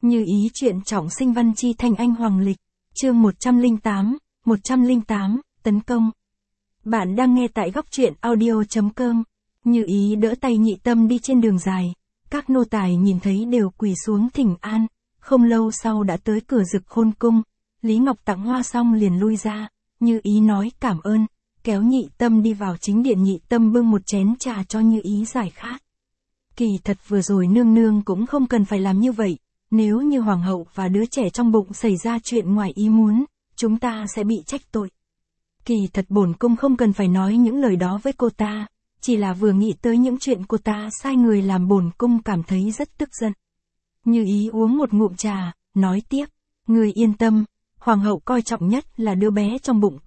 Như ý chuyện trọng sinh văn chi thanh anh hoàng lịch, chương 108, tấn công. Bạn đang nghe tại góc truyện audio.com. Như ý đỡ tay Nhị Tâm đi trên đường dài, các nô tài nhìn thấy đều quỳ xuống thỉnh an, không lâu sau đã tới cửa Dực Khôn cung. Lý Ngọc tặng hoa xong liền lui ra, Như ý nói cảm ơn, kéo Nhị Tâm đi vào chính điện. Nhị Tâm bưng một chén trà cho Như ý giải khát. Kỳ thật vừa rồi nương nương cũng không cần phải làm như vậy, nếu như hoàng hậu và đứa trẻ trong bụng xảy ra chuyện ngoài ý muốn, chúng ta sẽ bị trách tội. Kỳ thật bổn cung không cần phải nói những lời đó với cô ta, chỉ là vừa nghĩ tới những chuyện cô ta sai người làm bổn cung cảm thấy rất tức giận. Như ý uống một ngụm trà, nói tiếp, người yên tâm, hoàng hậu coi trọng nhất là đứa bé trong bụng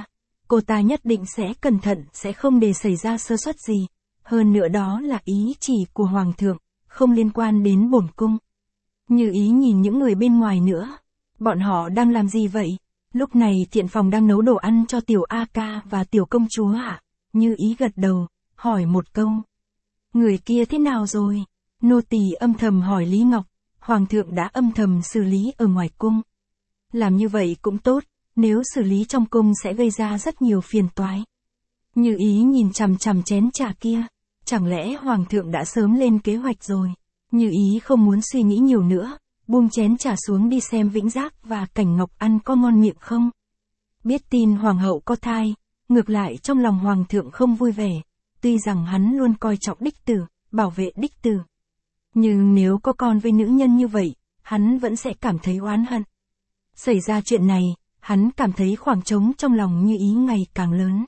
cô ta nhất định sẽ cẩn thận, sẽ không để xảy ra sơ suất gì, hơn nữa đó là ý chỉ của hoàng thượng, không liên quan đến bổn cung. Như ý nhìn những người bên ngoài nữa, bọn họ đang làm gì vậy? Lúc này Thiện Phòng đang nấu đồ ăn cho tiểu A Ca và tiểu công chúa ạ. Như ý gật đầu, hỏi một câu. Người kia thế nào rồi? Nô tỳ âm thầm hỏi Lý Ngọc, hoàng thượng đã âm thầm xử lý ở ngoài cung. Làm như vậy cũng tốt, nếu xử lý trong cung sẽ gây ra rất nhiều phiền toái. Như ý nhìn chằm chằm chén trà kia, chẳng lẽ hoàng thượng đã sớm lên kế hoạch rồi? Như ý không muốn suy nghĩ nhiều nữa, buông chén trà xuống đi xem Vĩnh Giác và Cảnh Ngọc ăn có ngon miệng không. Biết tin hoàng hậu có thai, ngược lại trong lòng hoàng thượng không vui vẻ, tuy rằng hắn luôn coi trọng đích tử, bảo vệ đích tử. Nhưng nếu có con với nữ nhân như vậy, hắn vẫn sẽ cảm thấy oán hận. Xảy ra chuyện này, hắn cảm thấy khoảng trống trong lòng Như ý ngày càng lớn.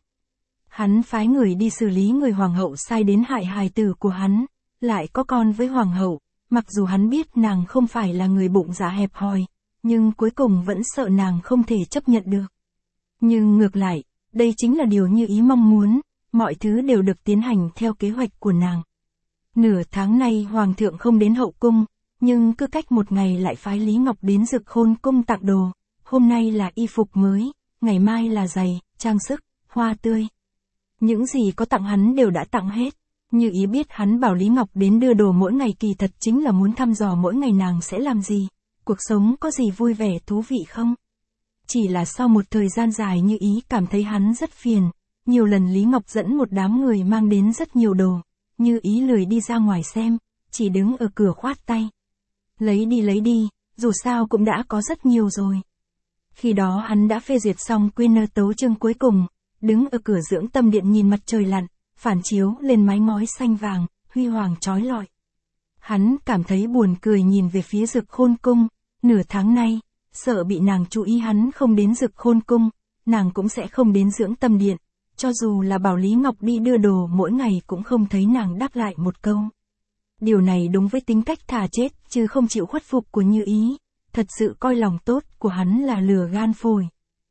Hắn phái người đi xử lý người hoàng hậu sai đến hại hài tử của hắn, lại có con với hoàng hậu, mặc dù hắn biết nàng không phải là người bụng dạ hẹp hòi, nhưng cuối cùng vẫn sợ nàng không thể chấp nhận được. Nhưng ngược lại, đây chính là điều Như ý mong muốn, mọi thứ đều được tiến hành theo kế hoạch của nàng. Nửa tháng nay hoàng thượng không đến hậu cung, nhưng cứ cách một ngày lại phái Lý Ngọc đến Dực Khôn cung tặng đồ, hôm nay là y phục mới, ngày mai là giày, trang sức, hoa tươi. Những gì có tặng hắn đều đã tặng hết. Như ý biết hắn bảo Lý Ngọc đến đưa đồ mỗi ngày kỳ thật chính là muốn thăm dò mỗi ngày nàng sẽ làm gì, cuộc sống có gì vui vẻ thú vị không. Chỉ là sau một thời gian dài Như ý cảm thấy hắn rất phiền, nhiều lần Lý Ngọc dẫn một đám người mang đến rất nhiều đồ, Như ý lười đi ra ngoài xem, chỉ đứng ở cửa khoát tay. Lấy đi, dù sao cũng đã có rất nhiều rồi. Khi đó hắn đã phê duyệt xong quy nơ tấu chương cuối cùng, đứng ở cửa dưỡng tâm điện nhìn mặt trời lặn, phản chiếu lên mái ngói xanh vàng, huy hoàng chói lọi. Hắn cảm thấy buồn cười nhìn về phía Dực Khôn cung, nửa tháng nay, sợ bị nàng chú ý hắn không đến Dực Khôn cung, nàng cũng sẽ không đến dưỡng tâm điện, cho dù là bảo Lý Ngọc đi đưa đồ mỗi ngày cũng không thấy nàng đáp lại một câu. Điều này đúng với tính cách thà chết chứ không chịu khuất phục của Như ý, thật sự coi lòng tốt của hắn là lừa gan phổi.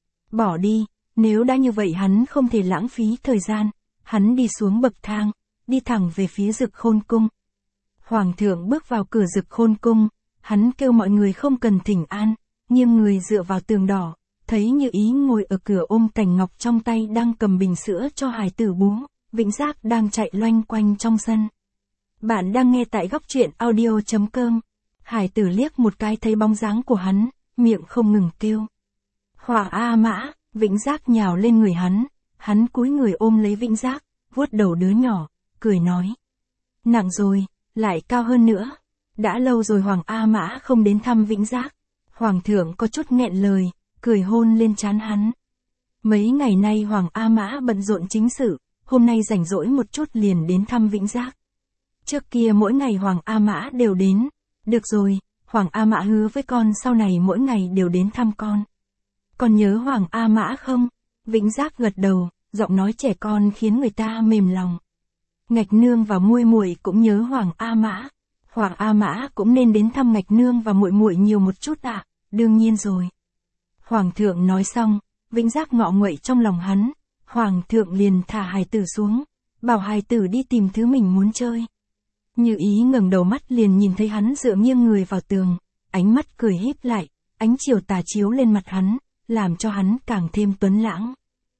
Bỏ đi, nếu đã như vậy hắn không thể lãng phí thời gian. Hắn đi xuống bậc thang, đi thẳng về phía Dực Khôn cung. Hoàng thượng bước vào cửa Dực Khôn cung, hắn kêu mọi người không cần thỉnh an, nghiêng người dựa vào tường đỏ, thấy Như ý ngồi ở cửa ôm Cảnh Ngọc trong tay đang cầm bình sữa cho hài tử bú, Vĩnh Giác đang chạy loanh quanh trong sân. Bạn đang nghe tại góc truyện audio.com. Hài tử liếc một cái thấy bóng dáng của hắn, miệng không ngừng kêu. Hỏa A Mã, Vĩnh Giác nhào lên người hắn cúi người ôm lấy Vĩnh Giác, vuốt đầu đứa nhỏ, cười nói. Nặng rồi, lại cao hơn nữa. Đã lâu rồi Hoàng A Mã không đến thăm Vĩnh Giác. Hoàng thượng có chút nghẹn lời, cười hôn lên trán hắn. Mấy ngày nay Hoàng A Mã bận rộn chính sự, hôm nay rảnh rỗi một chút liền đến thăm Vĩnh Giác. Trước kia mỗi ngày Hoàng A Mã đều đến. Được rồi, Hoàng A Mã hứa với con sau này mỗi ngày đều đến thăm con. Con nhớ Hoàng A Mã không? Vĩnh Giác gật đầu, giọng nói trẻ con khiến người ta mềm lòng. Ngạch nương và muội muội cũng nhớ Hoàng A Mã. Hoàng A Mã cũng nên đến thăm Ngạch nương và muội muội nhiều một chút ạ. Đương nhiên rồi. Hoàng thượng nói xong, Vĩnh Giác ngọ nguậy trong lòng hắn. Hoàng thượng liền thả hài tử xuống, bảo hài tử đi tìm thứ mình muốn chơi. Như ý ngẩng đầu mắt liền nhìn thấy hắn dựa nghiêng người vào tường, ánh mắt cười híp lại, ánh chiều tà chiếu lên mặt hắn, làm cho hắn càng thêm tuấn lãng.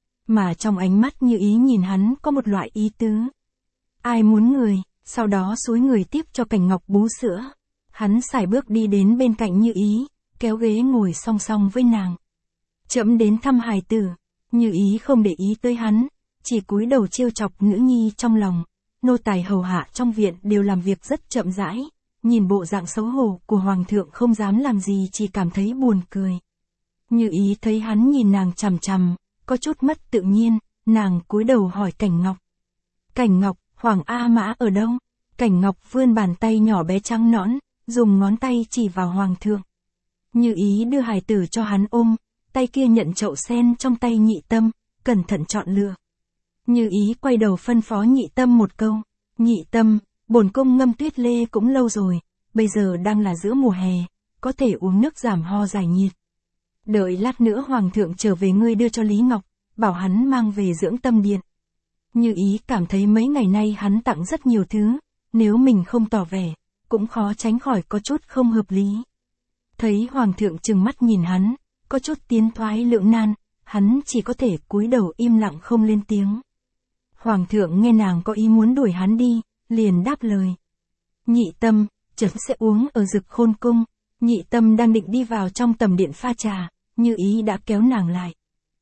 Mà trong ánh mắt Như ý nhìn hắn có một loại ý tứ. Ai muốn người, sau đó xúi người tiếp cho Cảnh Ngọc bú sữa. Hắn sải bước đi đến bên cạnh Như Ý, kéo ghế ngồi song song với nàng. Trẫm đến thăm hài tử. Như Ý không để ý tới hắn, chỉ cúi đầu trêu chọc nữ nhi trong lòng. Nô tài hầu hạ trong viện đều làm việc rất chậm rãi, nhìn bộ dạng xấu hổ của hoàng thượng không dám làm gì, chỉ cảm thấy buồn cười. Như Ý thấy hắn nhìn nàng chằm chằm, có chút mất tự nhiên, nàng cúi đầu hỏi Cảnh Ngọc. Cảnh Ngọc, Hoàng A Mã ở đâu? Cảnh Ngọc vươn bàn tay nhỏ bé trắng nõn, dùng ngón tay chỉ vào hoàng thượng. Như Ý đưa hài tử cho hắn ôm, tay kia nhận chậu sen trong tay Nhị Tâm, cẩn thận chọn lựa. Như Ý quay đầu phân phó Nhị Tâm một câu. Nhị Tâm, bổn cung ngâm tuyết lê cũng lâu rồi, bây giờ đang là giữa mùa hè, có thể uống nước giảm ho giải nhiệt. Đợi lát nữa hoàng thượng trở về ngươi đưa cho Lý Ngọc, bảo hắn mang về dưỡng tâm điện. Như Ý cảm thấy mấy ngày nay hắn tặng rất nhiều thứ, nếu mình không tỏ vẻ, cũng khó tránh khỏi có chút không hợp lý. Thấy hoàng thượng trừng mắt nhìn hắn, có chút tiến thoái lưỡng nan, hắn chỉ có thể cúi đầu im lặng không lên tiếng. Hoàng thượng nghe nàng có ý muốn đuổi hắn đi, liền đáp lời. Nhị Tâm, chấm sẽ uống ở Dực Khôn cung. Nhị Tâm đang định đi vào trong tầm điện pha trà, Như Ý đã kéo nàng lại.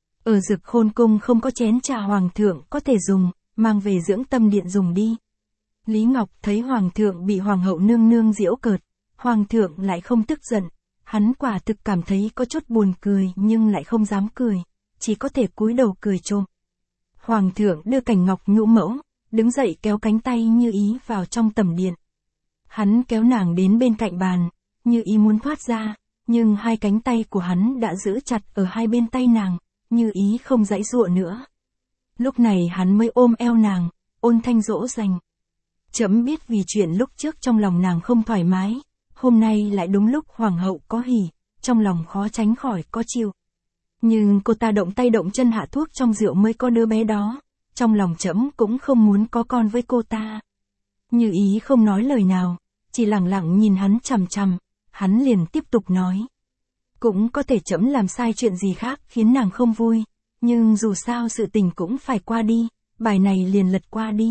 Ở Dực Khôn cung không có chén trà hoàng thượng có thể dùng, mang về dưỡng tâm điện dùng đi. Lý Ngọc thấy hoàng thượng bị hoàng hậu nương nương giễu cợt, hoàng thượng lại không tức giận, hắn quả thực cảm thấy có chút buồn cười nhưng lại không dám cười, chỉ có thể cúi đầu cười trộm. Hoàng thượng đưa Cảnh Ngọc nhũ mẫu, đứng dậy kéo cánh tay Như Ý vào trong tầm điện. Hắn kéo nàng đến bên cạnh bàn, Như Ý muốn thoát ra, nhưng hai cánh tay của hắn đã giữ chặt ở hai bên tay nàng, Như Ý không giãy giụa nữa. Lúc này hắn mới ôm eo nàng, ôn thanh dỗ dành. Trẫm biết vì chuyện lúc trước trong lòng nàng không thoải mái, hôm nay lại đúng lúc hoàng hậu có hỉ, trong lòng khó tránh khỏi có chịu. Nhưng cô ta động tay động chân hạ thuốc trong rượu mới có đứa bé đó, trong lòng trẫm cũng không muốn có con với cô ta. Như Ý không nói lời nào, chỉ lặng lặng nhìn hắn chằm chằm, hắn liền tiếp tục nói. Cũng có thể trẫm làm sai chuyện gì khác khiến nàng không vui, nhưng dù sao sự tình cũng phải qua đi, bài này liền lật qua đi.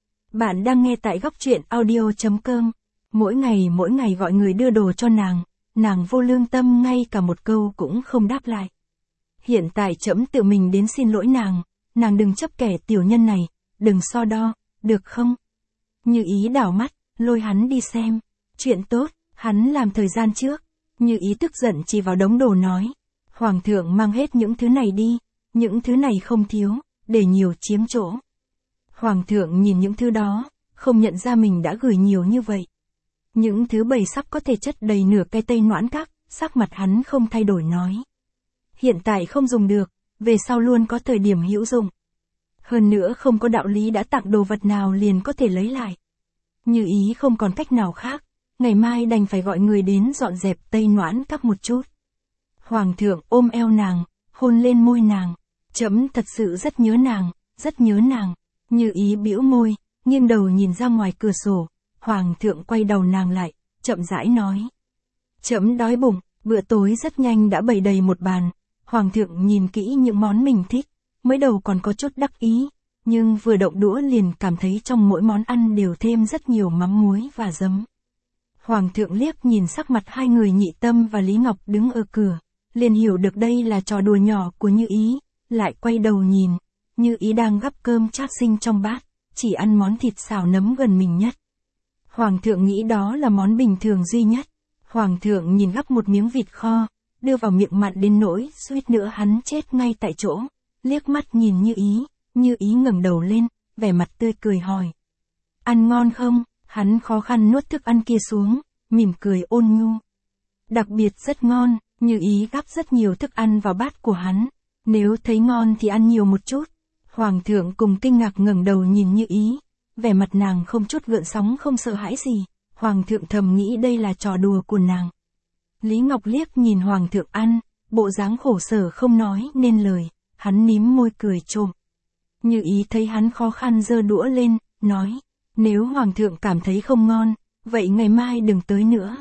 Bạn đang nghe tại góc truyện audio.com, mỗi ngày gọi người đưa đồ cho nàng vô lương tâm ngay cả một câu cũng không đáp lại. Hiện tại trẫm tự mình đến xin lỗi nàng đừng chấp kẻ tiểu nhân này, đừng so đo, được không? Như Ý đảo mắt, lôi hắn đi xem. Chuyện tốt, hắn làm thời gian trước. Như Ý tức giận chỉ vào đống đồ nói. Hoàng thượng mang hết những thứ này đi, những thứ này không thiếu, để nhiều chiếm chỗ. Hoàng thượng nhìn những thứ đó, không nhận ra mình đã gửi nhiều như vậy. Những thứ bày sắp có thể chất đầy nửa cái tây noãn các, sắc mặt hắn không thay đổi nói. Hiện tại không dùng được, về sau luôn có thời điểm hữu dụng. Hơn nữa không có đạo lý đã tặng đồ vật nào liền có thể lấy lại. Như Ý không còn cách nào khác, ngày mai đành phải gọi người đến dọn dẹp tây noãn các một chút. Hoàng thượng ôm eo nàng, hôn lên môi nàng. Trẫm thật sự rất nhớ nàng, rất nhớ nàng. Như Ý bĩu môi, nghiêng đầu nhìn ra ngoài cửa sổ. Hoàng thượng quay đầu nàng lại, chậm rãi nói. Trẫm đói bụng, bữa tối rất nhanh đã bày đầy một bàn. Hoàng thượng nhìn kỹ những món mình thích, mới đầu còn có chút đắc ý, nhưng vừa động đũa liền cảm thấy trong mỗi món ăn đều thêm rất nhiều mắm muối và giấm. Hoàng thượng liếc nhìn sắc mặt hai người Nhị Tâm và Lý Ngọc đứng ở cửa, liền hiểu được đây là trò đùa nhỏ của Như Ý, lại quay đầu nhìn, Như Ý đang gắp cơm chát xinh trong bát, chỉ ăn món thịt xào nấm gần mình nhất. Hoàng thượng nghĩ đó là món bình thường duy nhất. Hoàng thượng nhìn gắp một miếng vịt kho, đưa vào miệng mặn đến nỗi suýt nữa hắn chết ngay tại chỗ, liếc mắt nhìn Như Ý ngẩng đầu lên, vẻ mặt tươi cười hỏi. Ăn ngon không? Hắn khó khăn nuốt thức ăn kia xuống, mỉm cười ôn nhu. Đặc biệt rất ngon, Như Ý gắp rất nhiều thức ăn vào bát của hắn, nếu thấy ngon thì ăn nhiều một chút. Hoàng thượng cùng kinh ngạc ngẩng đầu nhìn Như Ý, vẻ mặt nàng không chút gợn sóng không sợ hãi gì, Hoàng thượng thầm nghĩ đây là trò đùa của nàng. Lý Ngọc liếc nhìn Hoàng thượng ăn, bộ dáng khổ sở không nói nên lời, hắn mím môi cười trộm. Như Ý thấy hắn khó khăn giơ đũa lên, nói, nếu Hoàng thượng cảm thấy không ngon, vậy ngày mai đừng tới nữa.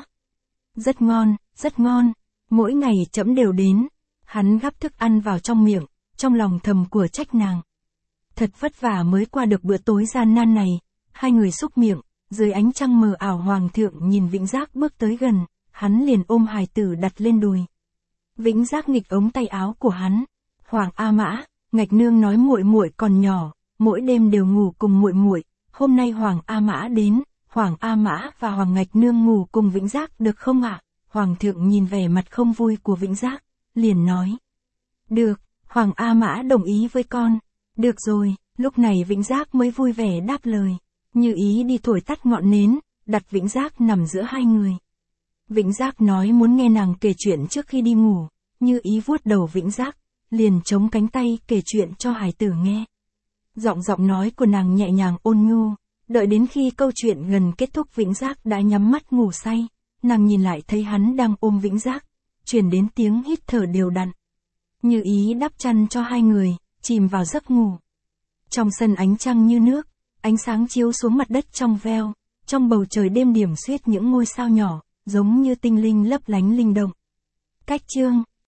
Rất ngon, mỗi ngày trẫm đều đến. Hắn gắp thức ăn vào trong miệng, trong lòng thầm của trách nàng. Thật vất vả mới qua được bữa tối gian nan này, hai người xúc miệng, Dưới ánh trăng mờ ảo Hoàng thượng nhìn Vĩnh Giác bước tới gần, hắn liền ôm hài tử đặt lên đùi. Vĩnh Giác nghịch ống tay áo của hắn. Hoàng A Mã, Ngạch Nương nói muội muội còn nhỏ, mỗi đêm đều ngủ cùng muội muội. Hôm nay Hoàng A Mã đến, Hoàng A Mã và Hoàng Ngạch Nương ngủ cùng Vĩnh Giác được không ạ? Hoàng thượng nhìn vẻ mặt không vui của Vĩnh Giác, liền nói. Được, Hoàng A Mã đồng ý với con. Được rồi, lúc này Vĩnh Giác mới vui vẻ đáp lời. Như Ý đi thổi tắt ngọn nến, đặt Vĩnh Giác nằm giữa hai người. Vĩnh Giác nói muốn nghe nàng kể chuyện trước khi đi ngủ. Như Ý vuốt đầu Vĩnh Giác, liền chống cánh tay kể chuyện cho hài tử nghe. Giọng nói của nàng nhẹ nhàng ôn nhu, đợi đến khi câu chuyện gần kết thúc Vĩnh Giác đã nhắm mắt ngủ say, nàng nhìn lại thấy hắn đang ôm Vĩnh Giác, truyền đến tiếng hít thở đều đặn. Như Ý đắp chăn cho hai người, chìm vào giấc ngủ. Trong sân ánh trăng như nước, ánh sáng chiếu xuống mặt đất trong veo, trong bầu trời đêm điểm xuyết những ngôi sao nhỏ, giống như tinh linh lấp lánh linh động. Cách chương